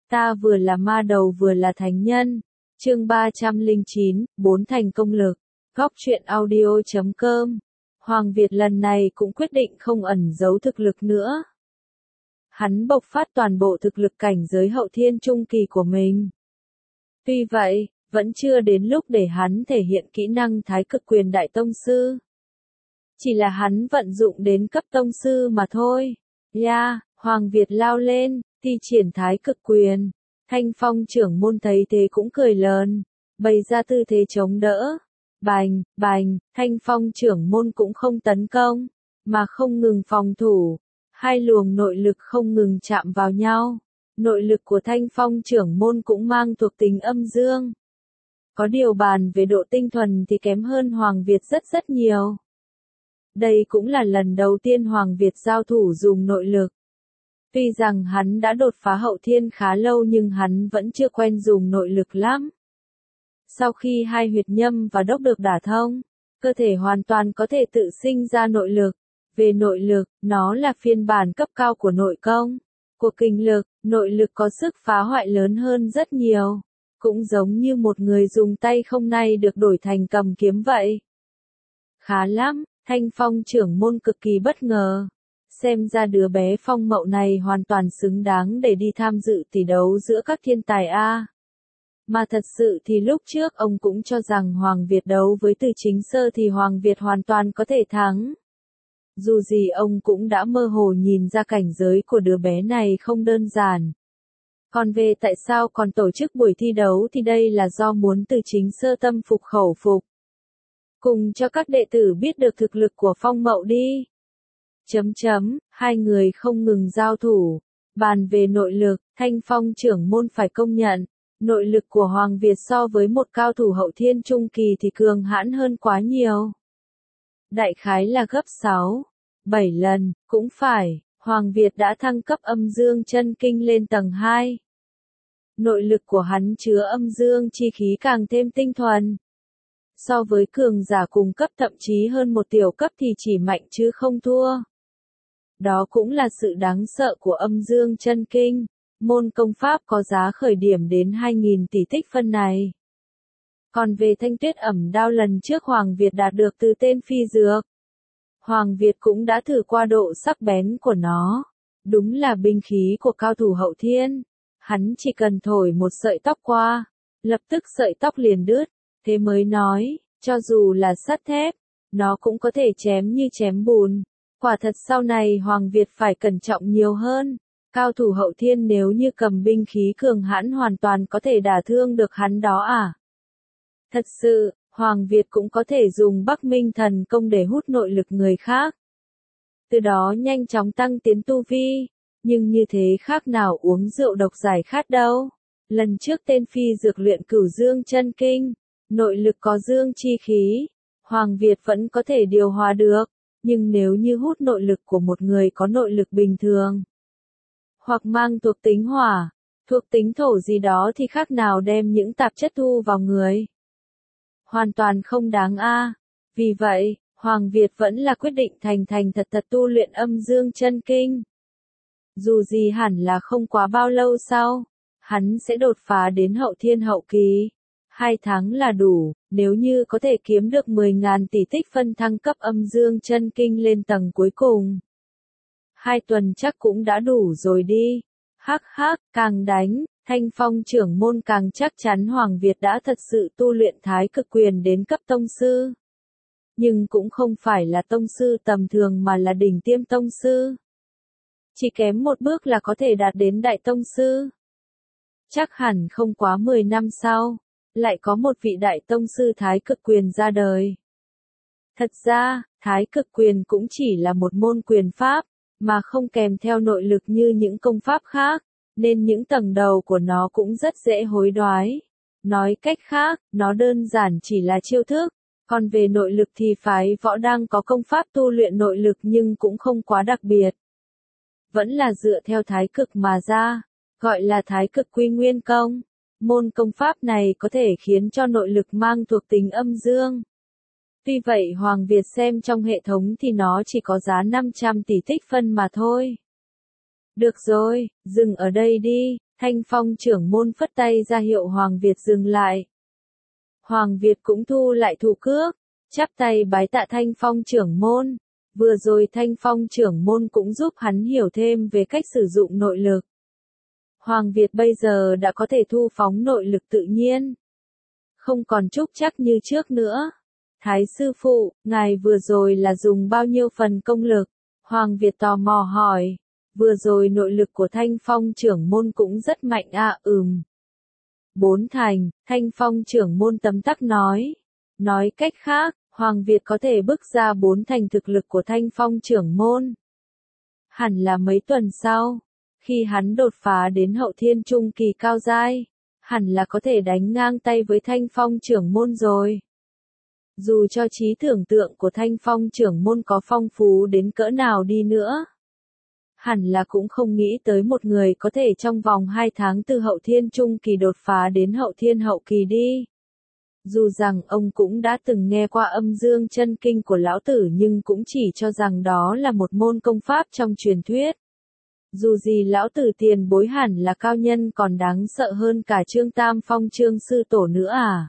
Ta vừa là ma đầu vừa là thánh nhân. Chương 309, 4 thành công lực. Góc truyện audio.com. Hoàng Việt lần này cũng quyết định không ẩn giấu thực lực nữa. Hắn bộc phát toàn bộ thực lực cảnh giới hậu thiên trung kỳ của mình. Tuy vậy, vẫn chưa đến lúc để hắn thể hiện kỹ năng Thái Cực Quyền Đại Tông Sư. Chỉ là hắn vận dụng đến cấp Tông Sư mà thôi. Hoàng Việt lao lên, thi triển Thái Cực Quyền. Thanh Phong trưởng môn thấy thế cũng cười lớn, bày ra tư thế chống đỡ. Bành, bành, Thanh Phong trưởng môn cũng không tấn công, mà không ngừng phòng thủ. Hai luồng nội lực không ngừng chạm vào nhau. Nội lực của Thanh Phong trưởng môn cũng mang thuộc tính âm dương. Có điều bàn về độ tinh thuần thì kém hơn Hoàng Việt rất nhiều. Đây cũng là lần đầu tiên Hoàng Việt giao thủ dùng nội lực. Tuy rằng hắn đã đột phá hậu thiên khá lâu nhưng hắn vẫn chưa quen dùng nội lực lắm. Sau khi hai huyệt nhâm và đốc được đả thông, cơ thể hoàn toàn có thể tự sinh ra nội lực. Về nội lực, nó là phiên bản cấp cao của nội công. Của kình lực, nội lực có sức phá hoại lớn hơn rất nhiều. Cũng giống như một người dùng tay không nay được đổi thành cầm kiếm vậy. Khá lắm, Thanh Phong trưởng môn cực kỳ bất ngờ. Xem ra đứa bé Phong Mậu này hoàn toàn xứng đáng để đi tham dự tỷ đấu giữa các thiên tài A. Mà thật sự thì lúc trước ông cũng cho rằng Hoàng Việt đấu với Từ Chính Sơ thì Hoàng Việt hoàn toàn có thể thắng. Dù gì ông cũng đã mơ hồ nhìn ra cảnh giới của đứa bé này không đơn giản. Còn về tại sao còn tổ chức buổi thi đấu thì đây là do muốn Từ Chính Sơ tâm phục khẩu phục. Cùng cho các đệ tử biết được thực lực của Phong Mậu đi. Hai người không ngừng giao thủ. Bàn về nội lực, Thanh Phong trưởng môn phải công nhận. Nội lực của Hoàng Việt so với một cao thủ hậu thiên trung kỳ thì cường hãn hơn quá nhiều. Đại khái là gấp 6-7 lần, cũng phải, Hoàng Việt đã thăng cấp âm dương chân kinh lên tầng 2. Nội lực của hắn chứa âm dương chi khí càng thêm tinh thuần. So với cường giả cùng cấp thậm chí hơn một tiểu cấp thì chỉ mạnh chứ không thua. Đó cũng là sự đáng sợ của âm dương chân kinh. Môn công pháp có giá khởi điểm đến 2.000 tỷ tích phân này. Còn về thanh tuyết ẩm đao lần trước Hoàng Việt đạt được từ tên phi dược. Hoàng Việt cũng đã thử qua độ sắc bén của nó. Đúng là binh khí của cao thủ hậu thiên. Hắn chỉ cần thổi một sợi tóc qua, lập tức sợi tóc liền đứt. Thế mới nói, cho dù là sắt thép, nó cũng có thể chém như chém bùn. Quả thật sau này Hoàng Việt phải cẩn trọng nhiều hơn. Cao thủ hậu thiên nếu như cầm binh khí cường hãn hoàn toàn có thể đả thương được hắn đó à? Thật sự, Hoàng Việt cũng có thể dùng Bắc Minh thần công để hút nội lực người khác. Từ đó nhanh chóng tăng tiến tu vi. Nhưng như thế khác nào uống rượu độc giải khát đâu. Lần trước tên phi dược luyện cửu dương chân kinh. Nội lực có dương chi khí. Hoàng Việt vẫn có thể điều hòa được. Nhưng nếu như hút nội lực của một người có nội lực bình thường, hoặc mang thuộc tính hỏa, thuộc tính thổ gì đó thì khác nào đem những tạp chất thu vào người. Hoàn toàn không đáng a. Vì vậy, Hoàng Việt vẫn là quyết định thành thật tu luyện âm dương chân kinh. Dù gì hẳn là không quá bao lâu sau, hắn sẽ đột phá đến hậu thiên hậu kỳ. 2 tháng là đủ, nếu như có thể kiếm được 10.000 tỷ tích phân thăng cấp âm dương chân kinh lên tầng cuối cùng. 2 tuần chắc cũng đã đủ rồi đi. Càng đánh, Thanh Phong trưởng môn càng chắc chắn Hoàng Việt đã thật sự tu luyện Thái Cực Quyền đến cấp tông sư. Nhưng cũng không phải là tông sư tầm thường mà là đỉnh tiêm tông sư. Chỉ kém một bước là có thể đạt đến đại tông sư. Chắc hẳn không quá 10 năm sau, lại có một vị đại tông sư Thái Cực Quyền ra đời. Thật ra, Thái Cực Quyền cũng chỉ là một môn quyền pháp, mà không kèm theo nội lực như những công pháp khác, nên những tầng đầu của nó cũng rất dễ hối đoái. Nói cách khác, nó đơn giản chỉ là chiêu thức, còn về nội lực thì phái võ đang có công pháp tu luyện nội lực nhưng cũng không quá đặc biệt. Vẫn là dựa theo thái cực mà ra, gọi là thái cực quy nguyên công. Môn công pháp này có thể khiến cho nội lực mang thuộc tính âm dương. Tuy vậy Hoàng Việt xem trong hệ thống thì nó chỉ có giá 500 tỷ tích phân mà thôi. Được rồi, dừng ở đây đi, Thanh Phong trưởng môn phất tay ra hiệu Hoàng Việt dừng lại. Hoàng Việt cũng thu lại thủ cước, chắp tay bái tạ Thanh Phong trưởng môn. Vừa rồi Thanh Phong trưởng môn cũng giúp hắn hiểu thêm về cách sử dụng nội lực. Hoàng Việt bây giờ đã có thể thu phóng nội lực tự nhiên. Không còn trúc chắc như trước nữa. Thái sư phụ, ngài vừa rồi là dùng bao nhiêu phần công lực? Hoàng Việt tò mò hỏi. Vừa rồi nội lực của Thanh Phong trưởng môn cũng rất mạnh ạ. 4 thành, Thanh Phong trưởng môn tấm tắc nói. Nói cách khác, Hoàng Việt có thể bức ra 4 thành thực lực của Thanh Phong trưởng môn. Hẳn là mấy tuần sau, khi hắn đột phá đến hậu thiên trung kỳ cao giai, hẳn là có thể đánh ngang tay với Thanh Phong trưởng môn rồi. Dù cho trí tưởng tượng của Thanh Phong trưởng môn có phong phú đến cỡ nào đi nữa, hẳn là cũng không nghĩ tới một người có thể trong vòng 2 tháng từ hậu thiên trung kỳ đột phá đến hậu thiên hậu kỳ đi. Dù rằng ông cũng đã từng nghe qua âm dương chân kinh của lão tử nhưng cũng chỉ cho rằng đó là một môn công pháp trong truyền thuyết. Dù gì lão tử tiền bối hẳn là cao nhân còn đáng sợ hơn cả Trương Tam Phong Trương sư tổ nữa à.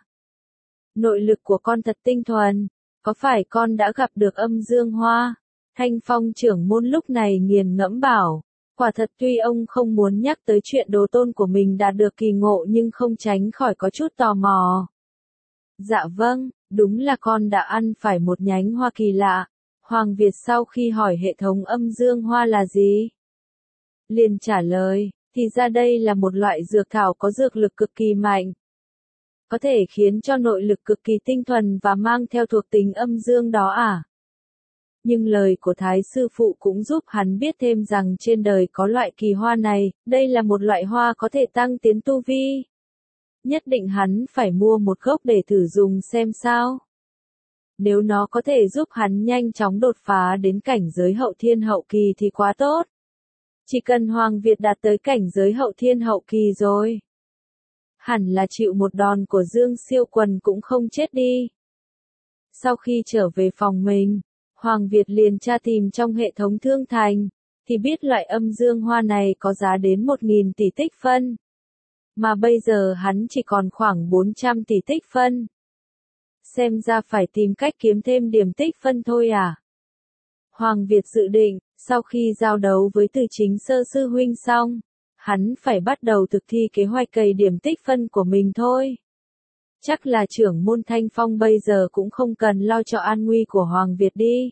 Nội lực của con thật tinh thuần, có phải con đã gặp được âm dương hoa? Thanh Phong trưởng môn lúc này nghiền ngẫm bảo, quả thật tuy ông không muốn nhắc tới chuyện đồ tôn của mình đạt được kỳ ngộ nhưng không tránh khỏi có chút tò mò. Dạ vâng, đúng là con đã ăn phải một nhánh hoa kỳ lạ. Hoàng Việt sau khi hỏi hệ thống âm dương hoa là gì, liền trả lời, thì ra đây là một loại dược thảo có dược lực cực kỳ mạnh. Có thể khiến cho nội lực cực kỳ tinh thuần và mang theo thuộc tính âm dương đó à? Nhưng lời của Thái sư phụ cũng giúp hắn biết thêm rằng trên đời có loại kỳ hoa này, đây là một loại hoa có thể tăng tiến tu vi. Nhất định hắn phải mua một gốc để thử dùng xem sao. Nếu nó có thể giúp hắn nhanh chóng đột phá đến cảnh giới hậu thiên hậu kỳ thì quá tốt. Chỉ cần Hoàng Việt đạt tới cảnh giới hậu thiên hậu kỳ rồi, hẳn là chịu một đòn của Dương Siêu Quần cũng không chết đi. Sau khi trở về phòng mình, Hoàng Việt liền tra tìm trong hệ thống thương thành, thì biết loại âm dương hoa này có giá đến 1.000 tỷ tích phân. Mà bây giờ hắn chỉ còn khoảng 400 tỷ tích phân. Xem ra phải tìm cách kiếm thêm điểm tích phân thôi à. Hoàng Việt dự định, sau khi giao đấu với Từ Chính Sơ sư huynh xong, hắn phải bắt đầu thực thi kế hoạch cày điểm tích phân của mình thôi. Chắc là trưởng môn Thanh Phong bây giờ cũng không cần lo cho an nguy của Hoàng Việt đi.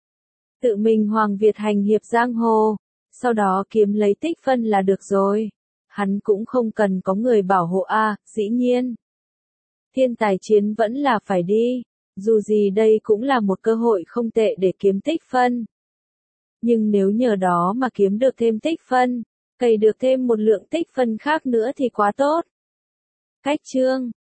Tự mình Hoàng Việt hành hiệp giang hồ, sau đó kiếm lấy tích phân là được rồi. Hắn cũng không cần có người bảo hộ dĩ nhiên. Thiên tài chiến vẫn là phải đi, dù gì đây cũng là một cơ hội không tệ để kiếm tích phân. Nhưng nếu nhờ đó mà kiếm được thêm tích phân, cày được thêm một lượng tích phân khác nữa thì quá tốt. Cách chương